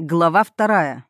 Глава 2.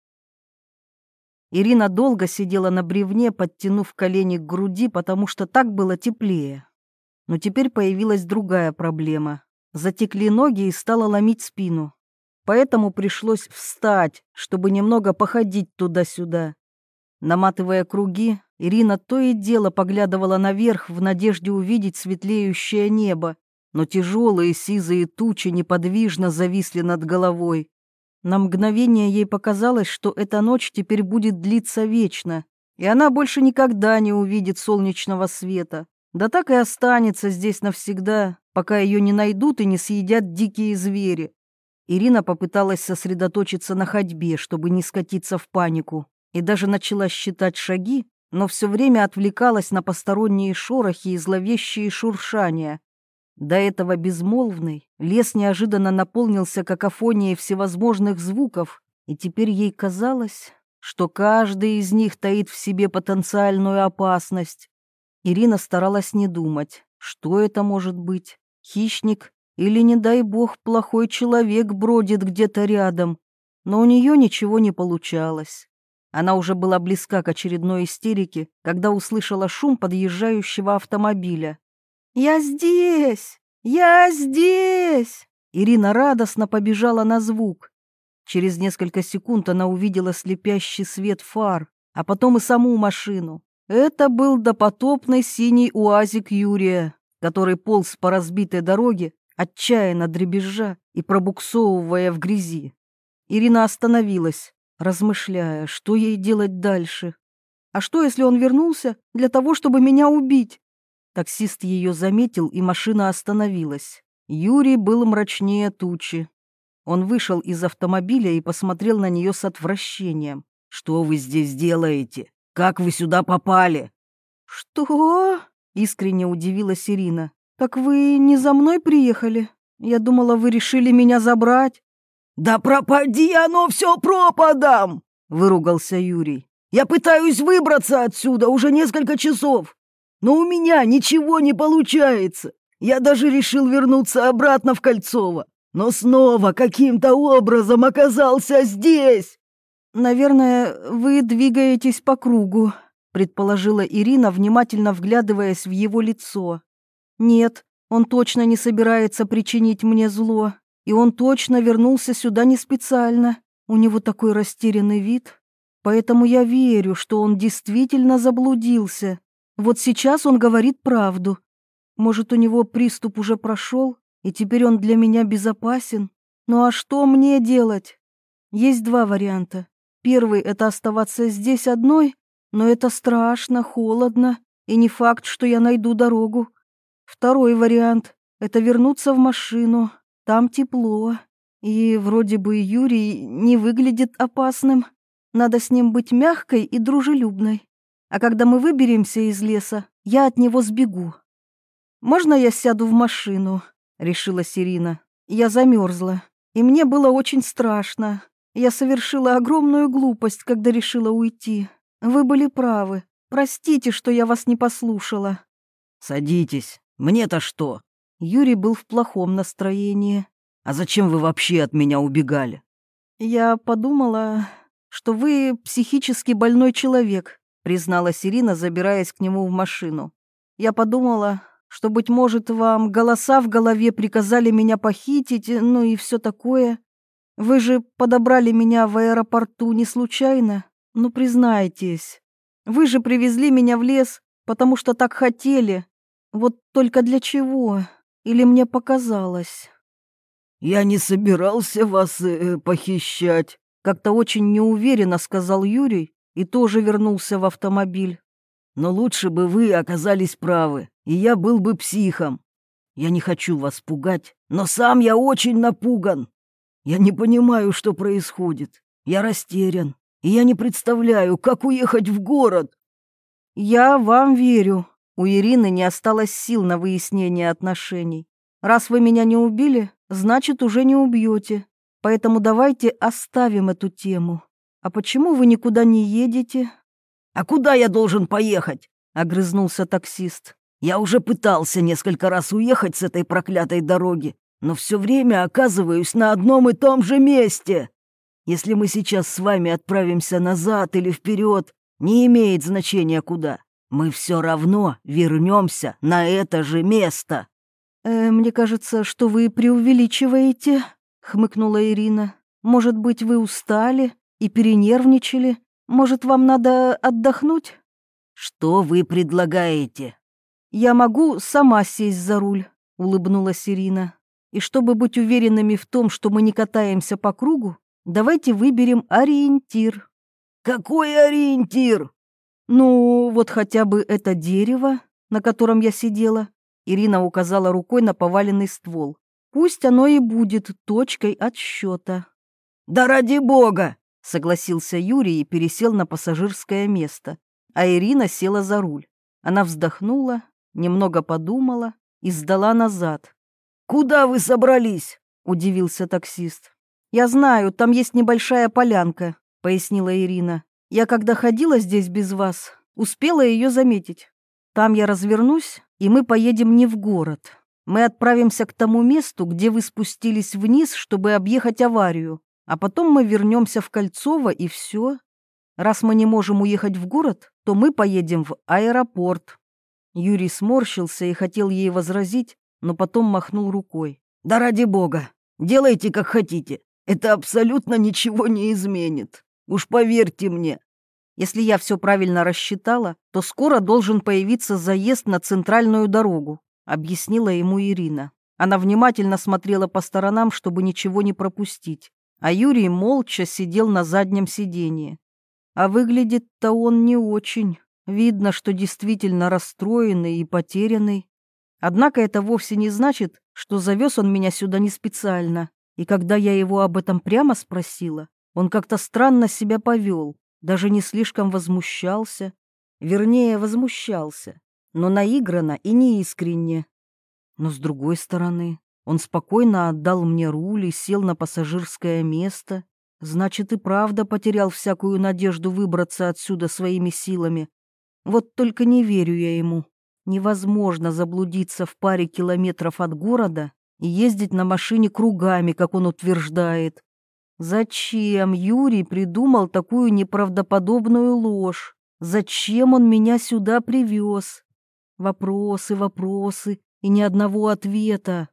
Ирина долго сидела на бревне, подтянув колени к груди, потому что так было теплее. Но теперь появилась другая проблема. Затекли ноги и стало ломить спину. Поэтому пришлось встать, чтобы немного походить туда-сюда. Наматывая круги, Ирина то и дело поглядывала наверх в надежде увидеть светлеющее небо, но тяжелые сизые тучи неподвижно зависли над головой. На мгновение ей показалось, что эта ночь теперь будет длиться вечно, и она больше никогда не увидит солнечного света. Да так и останется здесь навсегда, пока ее не найдут и не съедят дикие звери. Ирина попыталась сосредоточиться на ходьбе, чтобы не скатиться в панику, и даже начала считать шаги, но все время отвлекалась на посторонние шорохи и зловещие шуршания. До этого безмолвный, лес неожиданно наполнился какофонией всевозможных звуков, и теперь ей казалось, что каждый из них таит в себе потенциальную опасность. Ирина старалась не думать, что это может быть, хищник или, не дай бог, плохой человек бродит где-то рядом, но у нее ничего не получалось. Она уже была близка к очередной истерике, когда услышала шум подъезжающего автомобиля. «Я здесь! Я здесь!» Ирина радостно побежала на звук. Через несколько секунд она увидела слепящий свет фар, а потом и саму машину. Это был допотопный синий уазик Юрия, который полз по разбитой дороге, отчаянно дребезжа и пробуксовывая в грязи. Ирина остановилась, размышляя, что ей делать дальше. А что, если он вернулся для того, чтобы меня убить? Таксист ее заметил, и машина остановилась. Юрий был мрачнее тучи. Он вышел из автомобиля и посмотрел на нее с отвращением. «Что вы здесь делаете? Как вы сюда попали?» «Что?» — искренне удивилась Ирина. «Так вы не за мной приехали? Я думала, вы решили меня забрать». «Да пропади оно все пропадом!» — выругался Юрий. «Я пытаюсь выбраться отсюда уже несколько часов. Но у меня ничего не получается. Я даже решил вернуться обратно в Кольцово, но снова каким-то образом оказался здесь». «Наверное, вы двигаетесь по кругу», — предположила Ирина, внимательно вглядываясь в его лицо. «Нет, он точно не собирается причинить мне зло, и он точно вернулся сюда не специально. У него такой растерянный вид. Поэтому я верю, что он действительно заблудился. Вот сейчас он говорит правду. Может, у него приступ уже прошел, и теперь он для меня безопасен? Ну а что мне делать? Есть два варианта. Первый — это оставаться здесь одной, но это страшно, холодно, и не факт, что я найду дорогу. Второй вариант — это вернуться в машину, там тепло, и вроде бы Юрий не выглядит опасным. Надо с ним быть мягкой и дружелюбной. А когда мы выберемся из леса, я от него сбегу. «Можно я сяду в машину?» — решила Ирина. «Я замерзла, и мне было очень страшно. Я совершила огромную глупость, когда решила уйти. Вы были правы. Простите, что я вас не послушала». «Садитесь. Мне-то что?» Юрий был в плохом настроении. «А зачем вы вообще от меня убегали?» «Я подумала, что вы психически больной человек», — призналась Ирина, забираясь к нему в машину. «Я подумала, что, быть может, вам голоса в голове приказали меня похитить, ну и все такое. Вы же подобрали меня в аэропорту не случайно? Ну, признайтесь, вы же привезли меня в лес, потому что так хотели. Вот только для чего? Или мне показалось?» «Я не собирался вас похищать», — как-то очень неуверенно сказал Юрий и тоже вернулся в автомобиль. «но лучше бы вы оказались правы, и я был бы психом. Я не хочу вас пугать, но сам я очень напуган. Я не понимаю, что происходит. Я растерян, и я не представляю, как уехать в город». «Я вам верю». У Ирины не осталось сил на выяснение отношений. «Раз вы меня не убили, значит, уже не убьете. Поэтому давайте оставим эту тему. А почему вы никуда не едете?» «А куда я должен поехать?» — огрызнулся таксист. «Я уже пытался несколько раз уехать с этой проклятой дороги, но все время оказываюсь на одном и том же месте». Если мы сейчас с вами отправимся назад или вперед, не имеет значения куда. Мы все равно вернемся на это же место». Мне кажется, что вы преувеличиваете», — хмыкнула Ирина. «Может быть, вы устали и перенервничали? Может, вам надо отдохнуть?» «Что вы предлагаете?» «Я могу сама сесть за руль», — улыбнулась Ирина. «И чтобы быть уверенными в том, что мы не катаемся по кругу, давайте выберем ориентир». «Какой ориентир?» «Ну, вот хотя бы это дерево, на котором я сидела». Ирина указала рукой на поваленный ствол. «Пусть оно и будет точкой отсчета». «Да ради бога!» — согласился Юрий и пересел на пассажирское место, а Ирина села за руль. Она вздохнула, немного подумала и сдала назад. «Куда вы собрались?» — удивился таксист. «Я знаю, там есть небольшая полянка», — пояснила Ирина. «Я, когда ходила здесь без вас, успела ее заметить. Там я развернусь, и мы поедем не в город. Мы отправимся к тому месту, где вы спустились вниз, чтобы объехать аварию, а потом мы вернемся в Кольцово, и все. Раз мы не можем уехать в город, то мы поедем в аэропорт». Юрий сморщился и хотел ей возразить, но потом махнул рукой. «Да ради бога, делайте как хотите. Это абсолютно ничего не изменит. Уж поверьте мне». «Если я все правильно рассчитала, то скоро должен появиться заезд на центральную дорогу», — объяснила ему Ирина. Она внимательно смотрела по сторонам, чтобы ничего не пропустить, а Юрий молча сидел на заднем сиденье. А выглядит-то он не очень. Видно, что действительно расстроенный и потерянный. Однако это вовсе не значит, что завез он меня сюда не специально. И когда я его об этом прямо спросила, он как-то странно себя повел, даже не слишком возмущался. Вернее, возмущался, но наигранно и неискренне. Но с другой стороны, он спокойно отдал мне руль и сел на пассажирское место. Значит, и правда потерял всякую надежду выбраться отсюда своими силами. Вот только не верю я ему. Невозможно заблудиться в паре километров от города и ездить на машине кругами, как он утверждает. Зачем Юрий придумал такую неправдоподобную ложь? Зачем он меня сюда привез? Вопросы, вопросы и ни одного ответа.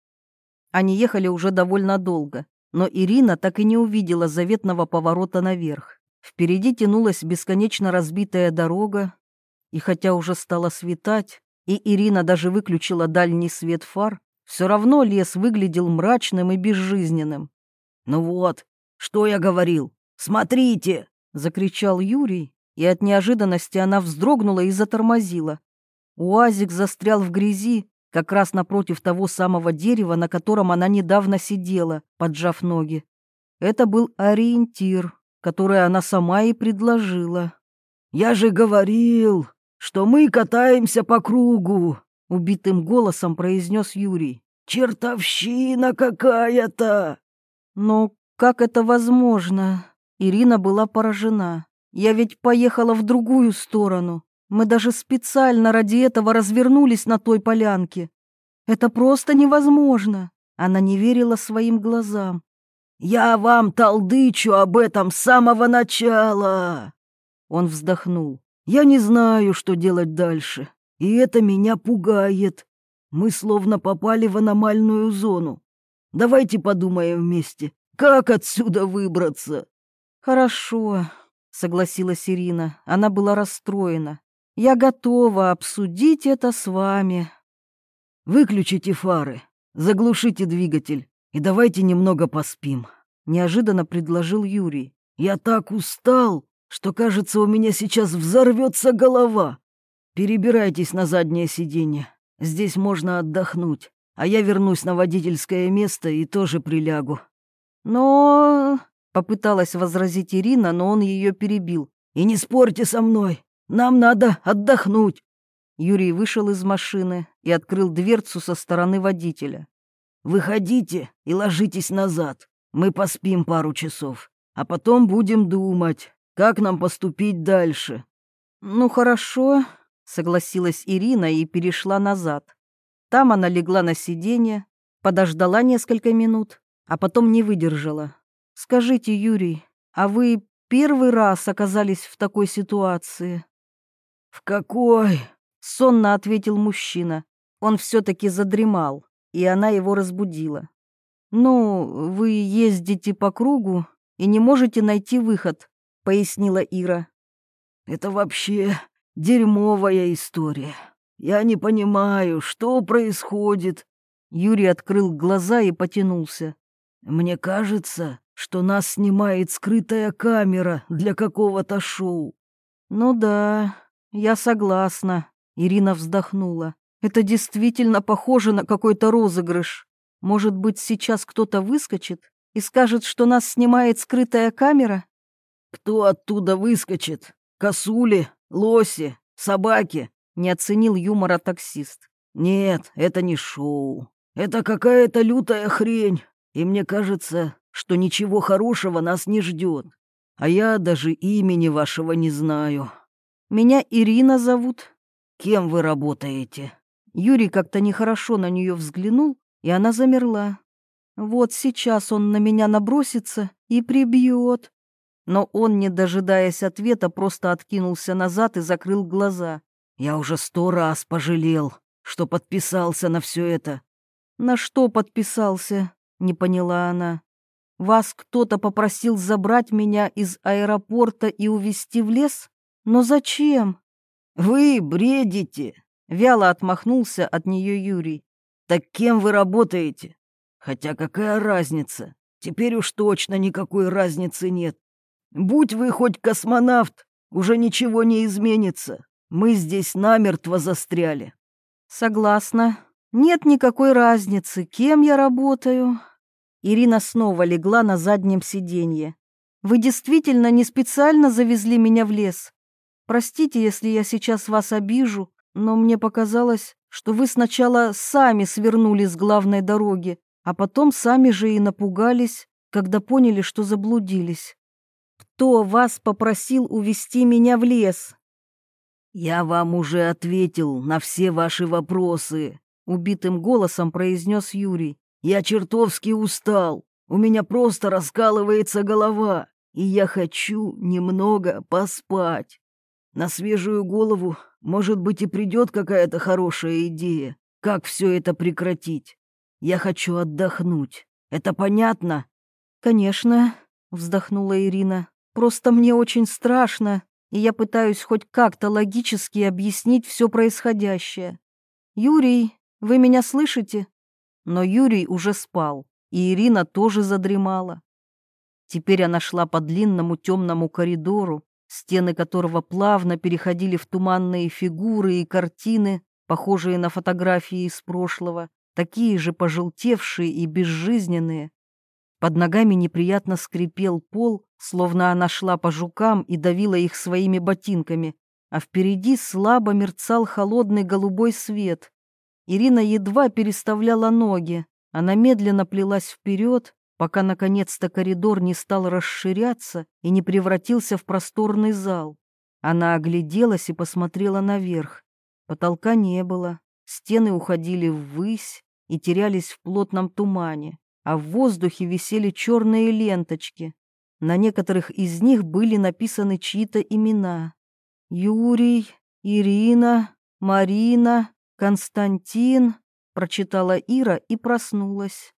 Они ехали уже довольно долго, но Ирина так и не увидела заветного поворота наверх. Впереди тянулась бесконечно разбитая дорога, и хотя уже стало светать, и Ирина даже выключила дальний свет фар, все равно лес выглядел мрачным и безжизненным. «Ну вот, что я говорил? Смотрите!» — закричал Юрий, и от неожиданности она вздрогнула и затормозила. УАЗик застрял в грязи, как раз напротив того самого дерева, на котором она недавно сидела, поджав ноги. Это был ориентир, который она сама и предложила. «Я же говорил, что мы катаемся по кругу», — убитым голосом произнес Юрий. «Чертовщина какая-то!» «Но как это возможно?» Ирина была поражена. «Я ведь поехала в другую сторону. Мы даже специально ради этого развернулись на той полянке. Это просто невозможно». Она не верила своим глазам. «Я вам толдычу об этом с самого начала!» Он вздохнул. «Я не знаю, что делать дальше, и это меня пугает. Мы словно попали в аномальную зону. Давайте подумаем вместе, как отсюда выбраться». «Хорошо», — согласилась Ирина. Она была расстроена. «Я готова обсудить это с вами». «Выключите фары, заглушите двигатель и давайте немного поспим», — неожиданно предложил Юрий. «Я так устал, что, кажется, у меня сейчас взорвется голова. Перебирайтесь на заднее сиденье, здесь можно отдохнуть, а я вернусь на водительское место и тоже прилягу». «Но...» — попыталась возразить Ирина, но он ее перебил. «И не спорьте со мной, нам надо отдохнуть». Юрий вышел из машины и открыл дверцу со стороны водителя. «Выходите и ложитесь назад, мы поспим пару часов, а потом будем думать, как нам поступить дальше». «Ну хорошо», — согласилась Ирина и перешла назад. Там она легла на сиденье, подождала несколько минут, а потом не выдержала. Скажите, Юрий, а вы первый раз оказались в такой ситуации? В какой? Сонно ответил мужчина. Он все-таки задремал, и она его разбудила. Ну, вы ездите по кругу и не можете найти выход, пояснила Ира. Это вообще дерьмовая история. Я не понимаю, что происходит. Юрий открыл глаза и потянулся. Мне кажется, что нас снимает скрытая камера для какого-то шоу. Ну да, я согласна, Ирина вздохнула. Это действительно похоже на какой-то розыгрыш. Может быть, сейчас кто-то выскочит и скажет, что нас снимает скрытая камера? Кто оттуда выскочит? Косули, лоси, собаки? Не оценил юмора таксист. Нет, это не шоу. Это какая-то лютая хрень. И мне кажется, что ничего хорошего нас не ждет. А я даже имени вашего не знаю. Меня Ирина зовут. Кем вы работаете? Юрий как-то нехорошо на нее взглянул, и она замерла. Вот сейчас он на меня набросится и прибьет. Но он, не дожидаясь ответа, просто откинулся назад и закрыл глаза. Я уже 100 раз пожалел, что подписался на все это. На что подписался? Не поняла она. Вас кто-то попросил забрать меня из аэропорта и увезти в лес? Но зачем? Вы бредите. Вяло отмахнулся от нее Юрий. Так кем вы работаете? Хотя какая разница? Теперь уж точно никакой разницы нет. Будь вы хоть космонавт, уже ничего не изменится. Мы здесь намертво застряли. Согласна. Нет никакой разницы, кем я работаю. Ирина снова легла на заднем сиденье. Вы действительно не специально завезли меня в лес? Простите, если я сейчас вас обижу, но мне показалось, что вы сначала сами свернули с главной дороги, а потом сами же и напугались, когда поняли, что заблудились. Кто вас попросил увезти меня в лес? Я вам уже ответил на все ваши вопросы, убитым голосом произнес Юрий. Я чертовски устал. У меня просто раскалывается голова, и я хочу немного поспать. На свежую голову, может быть, и придет какая-то хорошая идея, как все это прекратить. Я хочу отдохнуть. Это понятно? Конечно, вздохнула Ирина. Просто мне очень страшно, и я пытаюсь хоть как-то логически объяснить все происходящее. Юрий, вы меня слышите? Но Юрий уже спал, и Ирина тоже задремала. Теперь она шла по длинному темному коридору, стены которого плавно переходили в туманные фигуры и картины, похожие на фотографии из прошлого, такие же пожелтевшие и безжизненные. Под ногами неприятно скрипел пол, словно она шла по жукам и давила их своими ботинками, а впереди слабо мерцал холодный голубой свет. Ирина едва переставляла ноги, она медленно плелась вперед, пока наконец-то коридор не стал расширяться и не превратился в просторный зал. Она огляделась и посмотрела наверх. Потолка не было, стены уходили ввысь и терялись в плотном тумане, а в воздухе висели черные ленточки. На некоторых из них были написаны чьи-то имена. Юрий, Ирина, Марина, Константин, прочитала Ира и проснулась.